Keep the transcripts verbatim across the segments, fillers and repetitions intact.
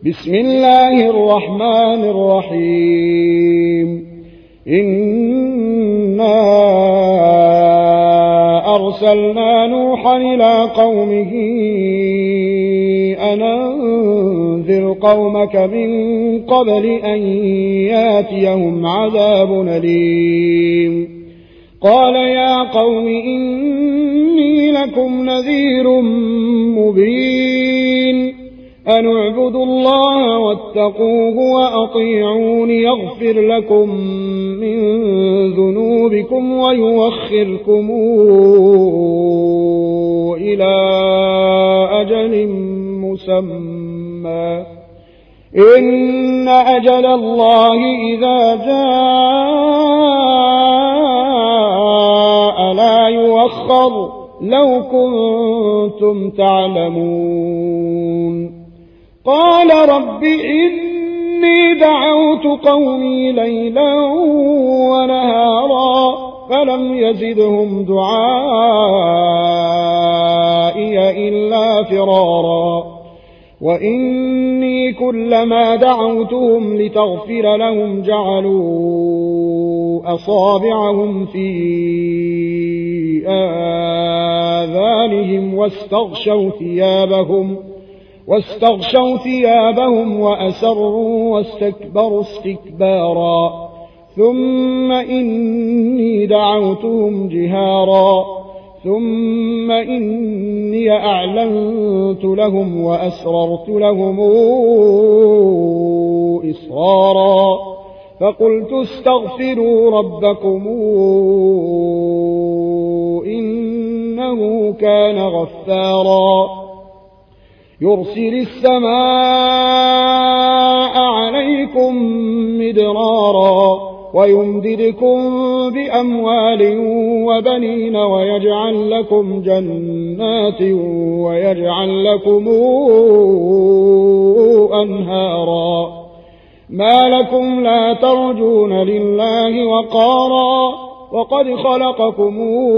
بسم الله الرحمن الرحيم إنا أرسلنا نوحا إلى قومه أن أنذر قومك من قبل أن ياتيهم عذاب أليم قال يا قوم إني لكم نذير مبين أن اعبدوا الله واتقوه وأطيعون يغفر لكم من ذنوبكم ويوخركم إلى أجل مسمى إن أجل الله إذا جاء لا يؤخر لو كنتم تعلمون قال رب إني دعوت قومي ليلا ونهارا فلم يزدهم دعائي إلا فرارا وإني كلما دعوتهم لتغفر لهم جعلوا أصابعهم في آذانهم واستغشوا ثيابهم واستغشوا ثيابهم وأسروا واستكبروا استكبارا ثم إني دعوتهم جهارا ثم إني أعلنت لهم وأسررت لهم إسرارا فقلت استغفروا ربكم إنه كان غفارا يرسل السماء عليكم مدرارا ويمددكم بأموال وبنين ويجعل لكم جنات ويجعل لكم أنهارا ما لكم لا ترجون لله وقارا وقد خلقكم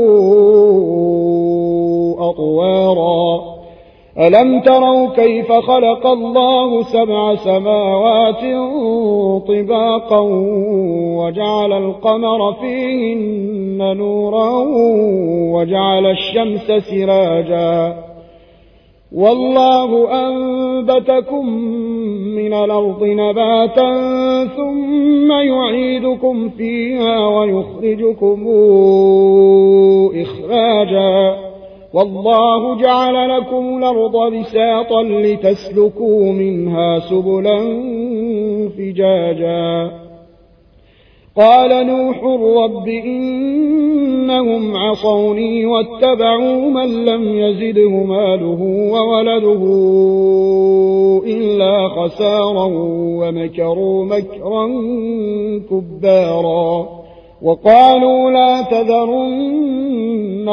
أطوارا ألم تروا كيف خلق الله سبع سماوات طباقا وجعل القمر فيهن نورا وجعل الشمس سراجا والله أنبتكم من الأرض نباتا ثم يعيدكم فيها ويخرجكم إخراجا والله جعل لكم الأرض بساطا لتسلكوا منها سبلا فجاجا قال نوح رب إنهم عصوني واتبعوا من لم يزده ماله وولده إلا خسارا ومكروا مكرا كبارا وقالوا لا تذرن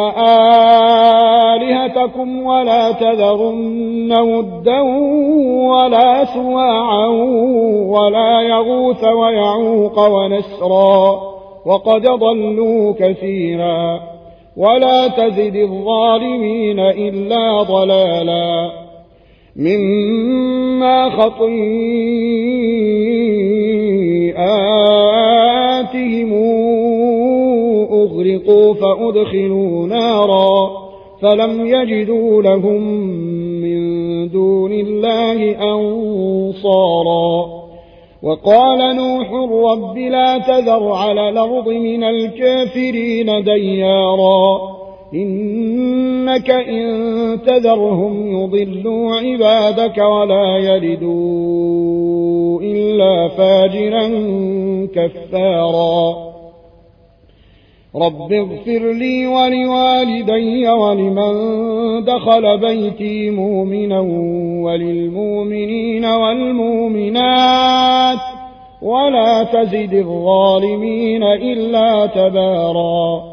آلهتكم ولا تذرن ودا ولا سواعا ولا يغوث ويعوق ونسرا وقد ضلوا كثيرا ولا تزد الظالمين إلا ضلالا مما خطيئاتهم أغرقوا فأدخلوا نارا فلم يجدوا لهم من دون الله أنصارا وقال نوح رب لا تذر على الأرض من الكافرين ديارا إنك إن تذرهم يضلوا عبادك ولا يلدوا إلا فاجرا كفارا رب اغفر لي ولوالدي ولمن دخل بيتي مؤمنا وللمؤمنين والمؤمنات ولا تزد الظالمين إلا تبارا